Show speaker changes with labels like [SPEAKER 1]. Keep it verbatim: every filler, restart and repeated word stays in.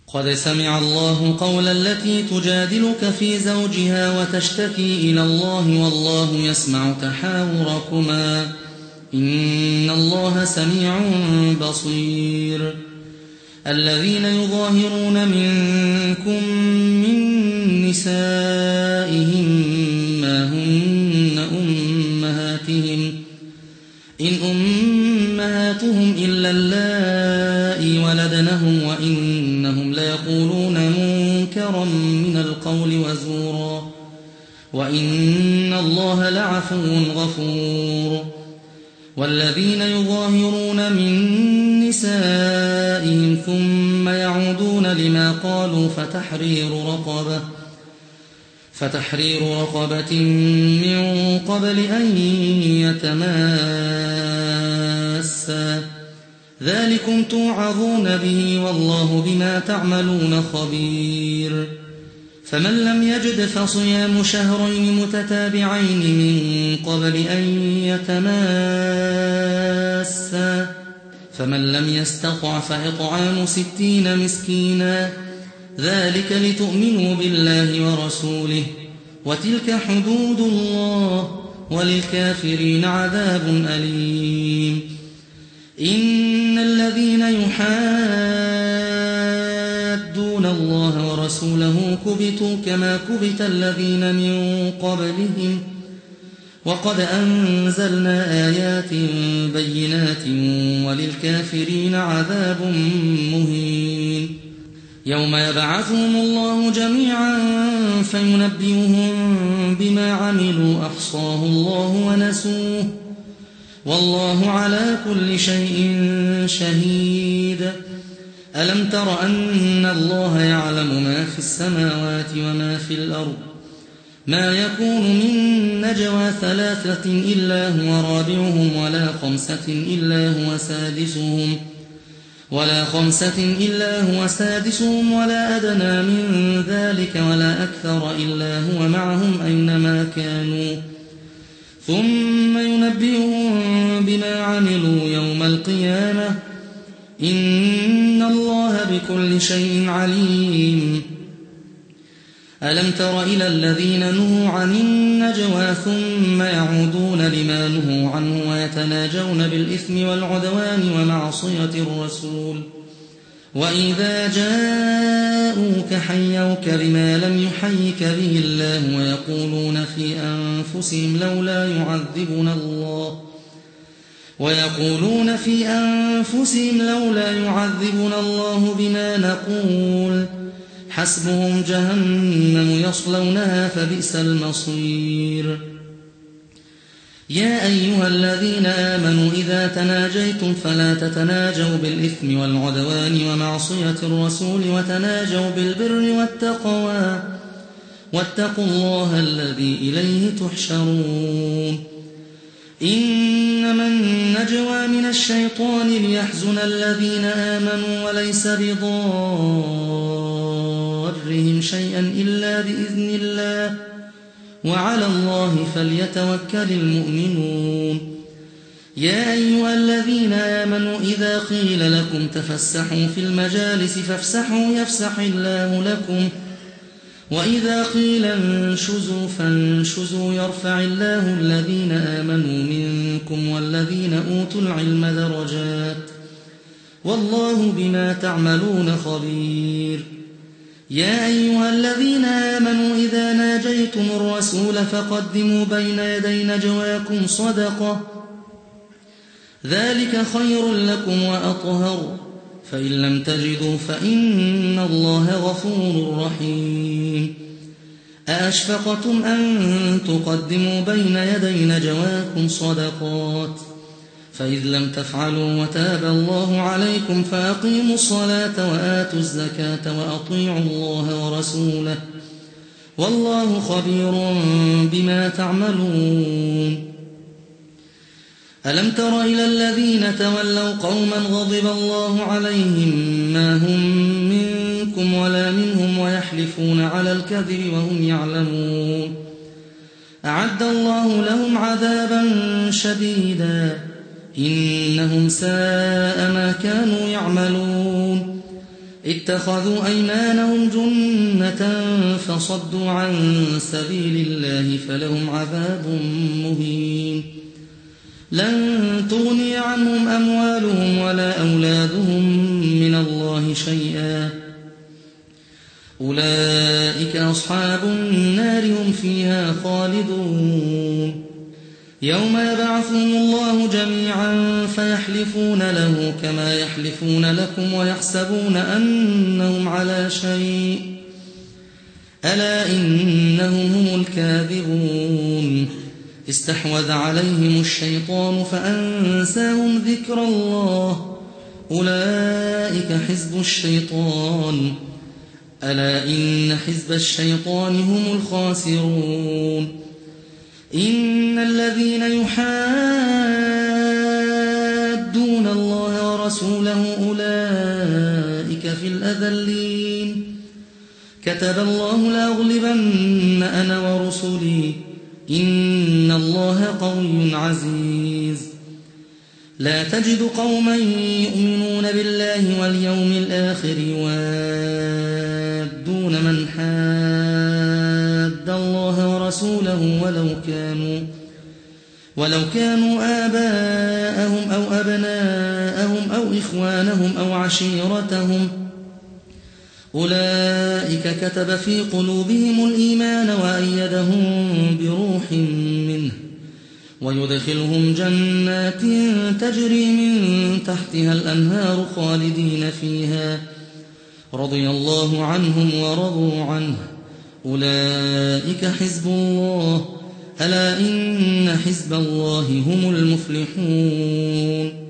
[SPEAKER 1] قد سمع الله قول التي تجادلك في زوجها وتشتكي إلى الله والله يسمع تحاوركما إن الله سميع بصير. الذين يظاهرون منكم من نسائهم ما هن أمهاتهم إن أمهاتهم إلا اللائي ولدنهم وإنهم ليقولون منكرا من القول وزورا وإن الله لعفو غفور. والذين يظاهرون من نسائهم ثم يعودون لما قالوا فتحرير رقبة فتحرير رقبة من قبل أن يتماسا ذلكم توعظون به والله بما تعملون خبير. فمن لم يجد فصيام شهرين متتابعين من قبل أن يتماسا فمن لم يستطع فإطعام ستين مسكينا ذلك لتؤمنوا بالله ورسوله وتلك حدود الله وللكافرين عذاب أليم. إن الذين يحادون الله ورسوله كبتوا كما كبت الذين من قبلهم وقد أنزلنا آيات بينات وللكافرين عذاب مهين. يوم يبعثهم الله جميعا فينبئهم بما عملوا أحصاه الله ونسوه والله على كل شيء شهيد. ألم تر أن الله يعلم ما في السماوات وما في الأرض ما يكون من نجوى ثلاثة إلا هو رابعهم ولا خمسة إلا هو سادسهم ولا خمسة إلا هو سادسهم ولا أدنى من ذلك ولا أكثر إلا هو معهم أينما كانوا ثم ينبئهم بما عملوا يوم القيامة إن الله بكل شيء عليم. ألم تر إلى الذين نهوا عن النجوى ثم يعودون لما نهوا عنه ويتناجون بالإثم والعدوان ومعصية الرسول وإذا جاءوك حيوك بما لم يحيك به الله ويقولون في أنفسهم لولا يعذبنا الله ويقولون في أنفسهم لولا يعذبنا الله بما نقول حسبهم جهنم يصلونها فبئس المصير. يا أيها الذين آمنوا إذا تناجيتم فلا تتناجوا بالإثم والعدوان ومعصية الرسول وتناجوا بالبر والتقوى واتقوا الله الذي إليه تحشرون. إنما النجوى من الشيطان ليحزن الذين آمنوا وليس بضارهم شيئا إلا بإذن الله وعلى الله فليتوكل المؤمنون. يا أيها الذين آمنوا إذا قيل لكم تفسحوا في المجالس فافسحوا يفسح الله لكم وإذا قيل انشزوا فانشزوا يرفع الله الذين آمنوا منكم والذين أوتوا العلم درجات والله بما تعملون خبير. يا أيها الذين آمنوا إذا ناجيتم الرسول فقدموا بين يدي نجواكم صدقة ذلك خير لكم وأطهر فإن لم تجدوا فإن الله غفور رحيم. أأشفقتم أن تقدموا بين يدي نجواكم صدقات فإذ لم تفعلوا وتاب الله عليكم فأقيموا الصلاة وآتوا الزكاة وأطيعوا الله ورسوله والله خبير بما تعملون. ألم تر إلى الذين تولوا قوما غضب الله عليهم ما هم منكم ولا منهم ويحلفون على الكذب وهم يعلمون أعد الله لهم عذابا شديدا إنهم ساء ما كانوا يعملون. اتخذوا أيمانهم جنة فصدوا عن سبيل الله فلهم عذاب مهين لن تغني عنهم أموالهم ولا أولادهم من الله شيئا أولئك أصحاب النار هم فيها خالدون يوم يبعثهم الله جميعا فيحلفون له كما يحلفون لكم ويحسبون أنهم على شيء ألا إنهم هم الكاذبون استحوذ عليهم الشيطان فأنساهم ذكر الله أولئك حزب الشيطان ألا إن حزب الشيطان هم الخاسرون إن الذين يحادون الله ورسوله أولئك في الأذلين كتب الله لأغلبن أنا ورسلي إن الله قوي عزيز لا تجد قوما يؤمنون بالله واليوم الآخر يوادون من حاد الله ورسوله ولو كانوا ولو كانوا آباءهم أو أبناءهم أو إخوانهم أو عشيرتهم أولئك كتب في قلوبهم الإيمان وأيدهم بروح منه ويدخلهم جنات تجري من تحتها الأنهار خالدين فيها رضي الله عنهم ورضوا عنه أولئك حزب الله ألا إن حزب الله هم المفلحون